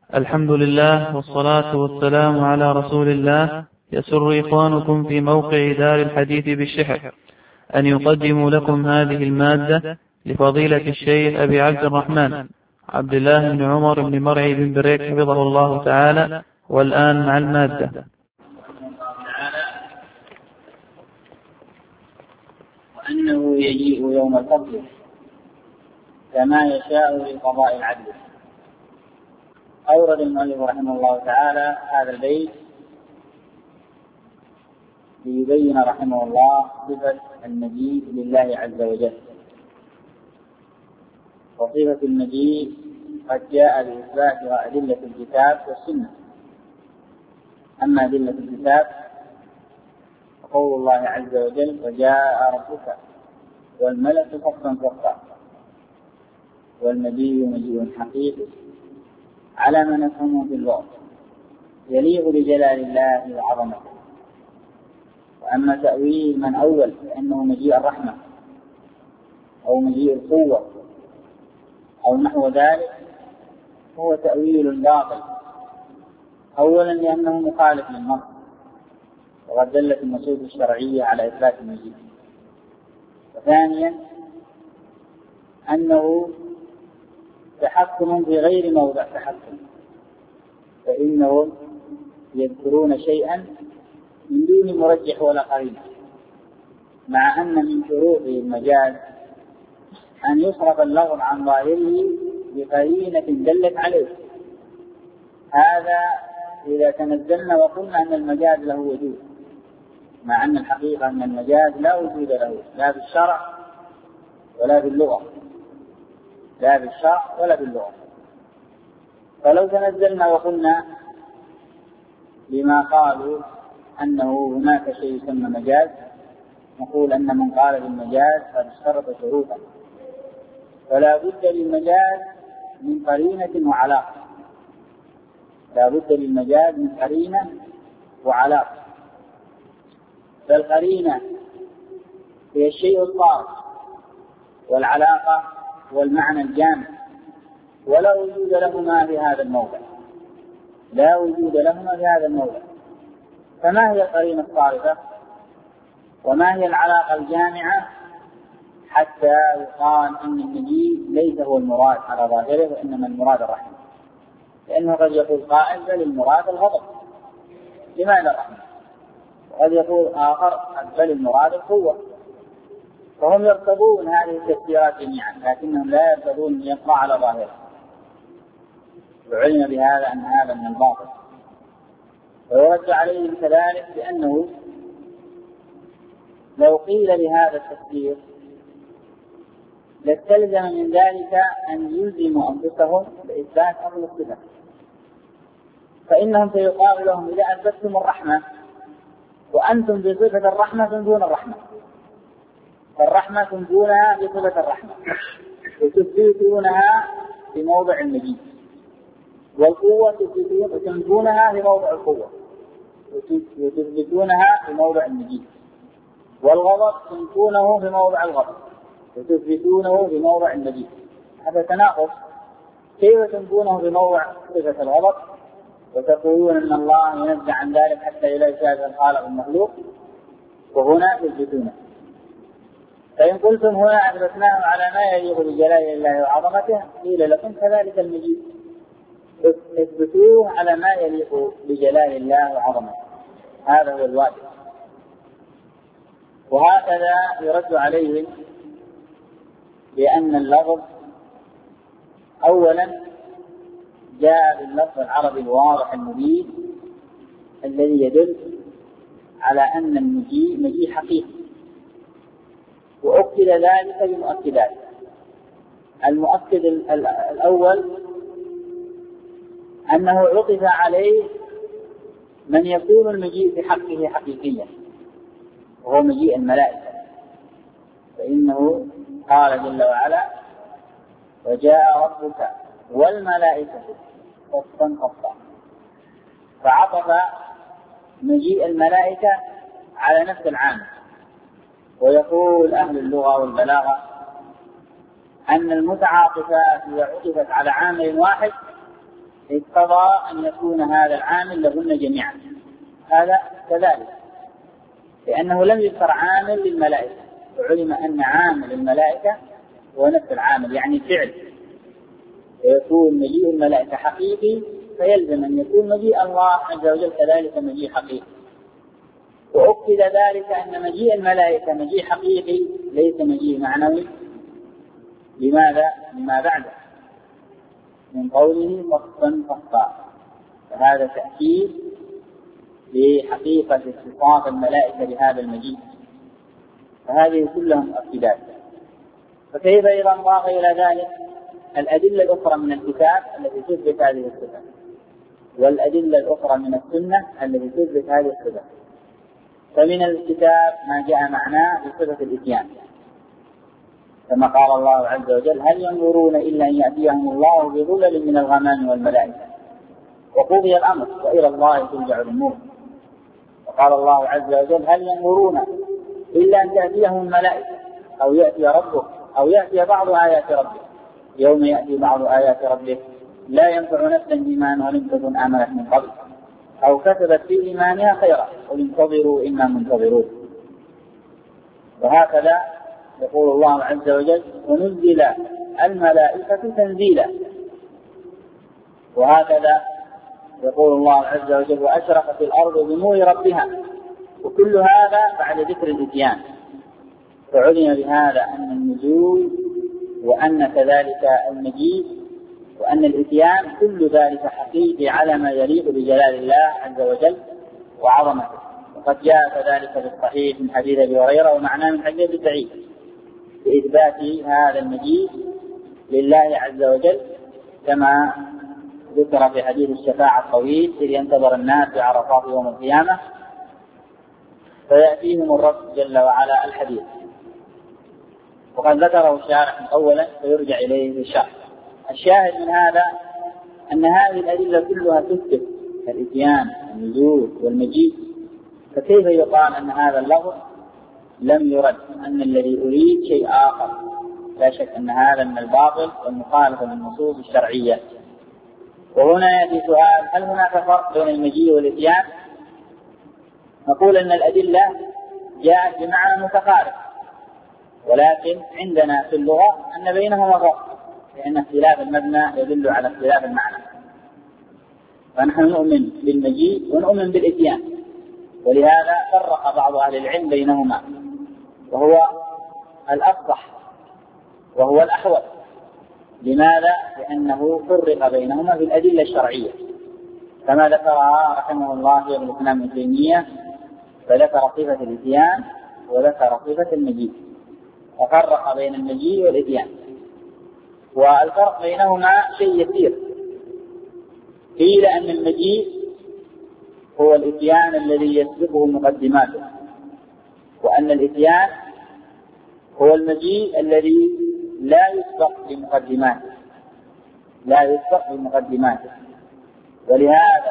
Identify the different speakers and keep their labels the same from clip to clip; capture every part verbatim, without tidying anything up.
Speaker 1: الحمد لله والصلاة والسلام على رسول الله. يسر إخوانكم في موقع دار الحديث بالشحر أن يقدموا لكم هذه المادة لفضيلة الشيخ أبي عبد الرحمن عبد الله بن عمر بن مرعي بن بريك حفظه الله تعالى. والآن مع المادة.
Speaker 2: وأنه يجيء يوم الفصل كما يشاء لقضاء العدل. أورد المؤلف رحمه الله تعالى هذا البيت ليبين رحمه الله صفة المجيء لله عز وجل. وصفة المجيء قد جاء بإثباتها أدلة الكتاب والسنة. أما أدلة الكتاب فقول الله عز وجل: وجاء ربك والملك صفا صفا. والمجيء مجيء حقيقي على ما نفهمه في اللغة، يليق بجلال الله وعظمته. وأما تأويل من أول فإنه مجيء الرحمة أو مجيء القوة أو نحو ذلك، هو تأويل باطل. أولا لأنه مخالف للنص، وقد دلت النصوص الشرعية على إثبات المجيء. وثانيا أنه تحكم في غير موضع تحكم، فإنهم يذكرون شيئا من دون مرجح ولا قرينة، مع أن من شروط المجاز أن يصرف اللفظ عن ظاهره بقرينة دلت عليه. هذا إذا تنزلنا وقلنا أن المجاز له وجود، مع أن الحقيقة أن المجاز لا وجود له لا بالشرع ولا باللغة، لا بالشرع ولا باللغة. فلو تنزلنا وقلنا بما قالوا أنه هناك شيء يسمى مجاز، نقول أن من قال بالمجاز قد اشترط شروطا، فلا بد للمجاز من قرينة وعلاقة، لا بد للمجاز من قرينة وعلاقة. فالقرينة هي الشيء الطارئ، والعلاقة والمعنى الجامع، ولا وجود لهما في هذا الموضع، لا وجود لهما في هذا الموضع. فما هي القرينة الصارفة وما هي العلاقة الجامعة حتى يقال أن المجيء ليس هو المراد على ظاهره، وإنما المراد الرحمة؟ لأنه قد يقول قائل بل المراد الغضب، لماذا الرحمة؟ وقد يقول آخر بل المراد القوة. فهم يرتضون هذه التفسيرات جميعا، لكنهم لا يرتضون أن يقع على ظاهره. وعلم بهذا أن هذا من الباطل، ويرد عليهم كذلك بأنه لو قيل بهذا التفسير لاستلزم من ذلك أن يلزموا أنفسهم بإثبات أصل الصفة، فإنهم سيقال لهم: إذا أثبتتم الرحمة وأنتم بصفة الرحمة تنفون الرحمة، فالرحمة تنفونها بصفة الرحمة وتثبتونها في موضع المجيء، والقوة تنفونها في موضع القوة وتثبتونها في موضع المجيء، والغضب تنفونه في موضع الغضب وتثبتونه في موضع المجيء. هذا تناقض. كيف تنفونه في موضع صفة الغضب وتقولون أن الله ينزع عن ذلك حتى لا يشابه الخالق المخلوق، وهنا تثبتونه؟ فإن قلتم هنا أثبتناه على ما يليق بجلال الله وعظمته، قيل لكم كذلك المجيء، اثبتوه على ما يليق بجلال الله وعظمته، هذا هو الواجب. وهكذا يرد عليهم بأن اللفظ أولا جاء باللفظ العربي الواضح المبين الذي يدل على أن المجيء مجيء حقيقي، وأكد ذلك بمؤكدات. المؤكد الأول أنه عطف عليه من يكون المجيء في حقه حقيقيا، وهو مجيء الملائكة، فإنه قال جل وعلا: وجاء ربك والملائكة صفا صفا، فعطف مجيء الملائكة على نفس العام. ويقول أهل اللغة والبلاغة أن المتعاطفات إذا عطفت على عامل واحد اقتضى أن يكون هذا العامل لهن جميعا، هذا كذلك، لأنه لم يذكر عامل للملائكة، وعلم أن عامل الملائكة هو نفس العامل، يعني فعل، فيكون مجيء الملائكة حقيقي، فيلزم أن يكون مجيء الله عز وجل كذلك مجيء حقيقي. وأكد ذلك أن مجيء الملائكة مجيء حقيقي ليس مجيء معنوي. لماذا؟ لما بعده من قوله صفا صفا، فهذا تأكيد لحقيقة اتصاف الملائكة بهذا المجيء، فهذه كلها مؤكدات. فكيف إذا انضاف إلى ذلك الأدلة الأخرى من الكتاب التي تثبت هذه الصفة، والأدلة الأخرى من السنة التي تثبت هذه الصفة؟ فمن الكتاب ما جاء معناه بصفة الإتيان، كما قال الله عز وجل: هل ينظرون إلا أن يأتيهم الله بظلل من الغمام والملائكة وقضي الأمر وإلى الله ترجع الأمور. وقال الله عز وجل: هل ينظرون إلا أن تأتيهم الملائكة أو يأتي ربك أو يأتي بعض آيات ربك يوم يأتي بعض آيات ربك لا ينفع نفسا إيمانها لم تكن آمنت من قبل أو كسبت في إيمانها خيرا قل انتظروا إنا منتظرون. وهكذا يقول الله عز وجل: ونزل الملائكة تنزيلا. وهكذا يقول الله عز وجل: وأشرقت الأرض بنور ربها. وكل هذا بعد ذكر الإتيان، فعلم بهذا أن النزول وأن كذلك المجيء وأن الإتيان كل ذلك حقيقي على ما يليق بجلال الله عز وجل وعظمته. وقد جاء كذلك بالصحيح من حديث أبي هريرة ومعناه من حديث أبي سعيد بإثبات هذا المجيء لله عز وجل، كما ذكر في حديث الشفاعة الطويل إذ ينتظر الناس في عرفات يوم القيامة فيأتيهم الرب جل وعلا الحديث. وقد ذكره الشارح أولا فيرجع إليه في الشرح. الشاهد من هذا أن هذه الأدلة كلها تثبت الإتيان والنزول والمجيء، فكيف يقال أن هذا اللفظ لم يرد، أن الذي أريد شيء آخر؟ لا شك أن هذا من الباطل والمخالفة للنصوص الشرعية. وهنا يأتي سؤال: هل هناك فرق بين المجيء والإتيان؟ نقول أن الأدلة جاءت بمعنى متقارب، ولكن عندنا في اللغة أن بينهما فرق، لأن اختلاف المبنى يدل على اختلاف المعنى. فنحن نؤمن بالمجيء ونؤمن بالإتيان، ولهذا فرق بعض أهل العلم بينهما، وهو الأفصح وهو الأحوط. لماذا؟ لأنه فرق بينهما بالأدلة الشرعية، كما ذكرها رحمه الله شيخ الإسلام ابن تيمية، فذكر صفة الإتيان وذكر صفة المجيء، وفرق بين المجيء والإتيان. والفرق بينهما شيء يسير. قيل أن المجيء هو الإتيان الذي يسبقه مقدماته، وأن الإتيان هو المجيء الذي لا يسبق بمقدماته لا يسبق بمقدماته ولهذا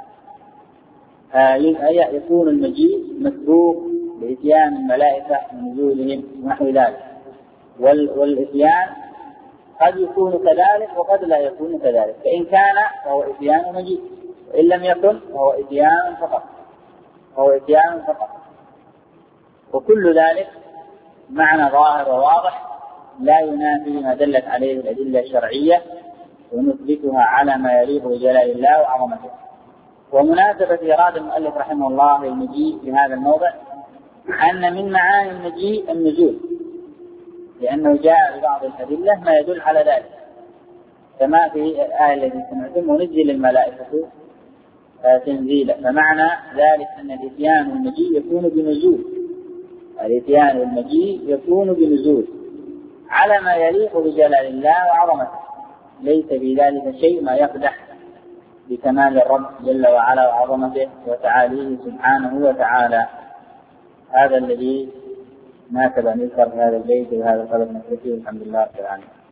Speaker 2: يكون المجيء مسبوق بإتيان الملائكة ونزولهم ونحو ذلك، والإتيان قد يكون كذلك وقد لا يكون كذلك، فإن كان فهو إتيان ومجيء، وإن لم يكن فهو إتيان فقط فهو إتيان فقط وكل ذلك معنى ظاهر وواضح لا ينافي ما دلت عليه الأدلة الشرعية، ونثبتها على ما يليق بجلال الله وعظمته. ومناسبة إيراد المؤلف رحمه الله المجيء في هذا الموضع أن من معاني المجيء النزول، لأنه جاء ببعض الأدلة ما يدل على ذلك، كما في الآية التي سمعتم: ونزل الملائكة تنزيلا. فمعنى ذلك أن الإتيان والمجيء يكون بنزول، الإتيان والمجيء يكون بنزول على ما يليق بجلال الله وعظمته، ليس في ذلك شيء ما يقدح بكمال الرب جل وعلا وعظمته وتعاليه سبحانه وتعالى. هذا الذي ناسب أن يذكر في هذا البيت وهذا القدر نكتفي، والحمد لله رب العالمين.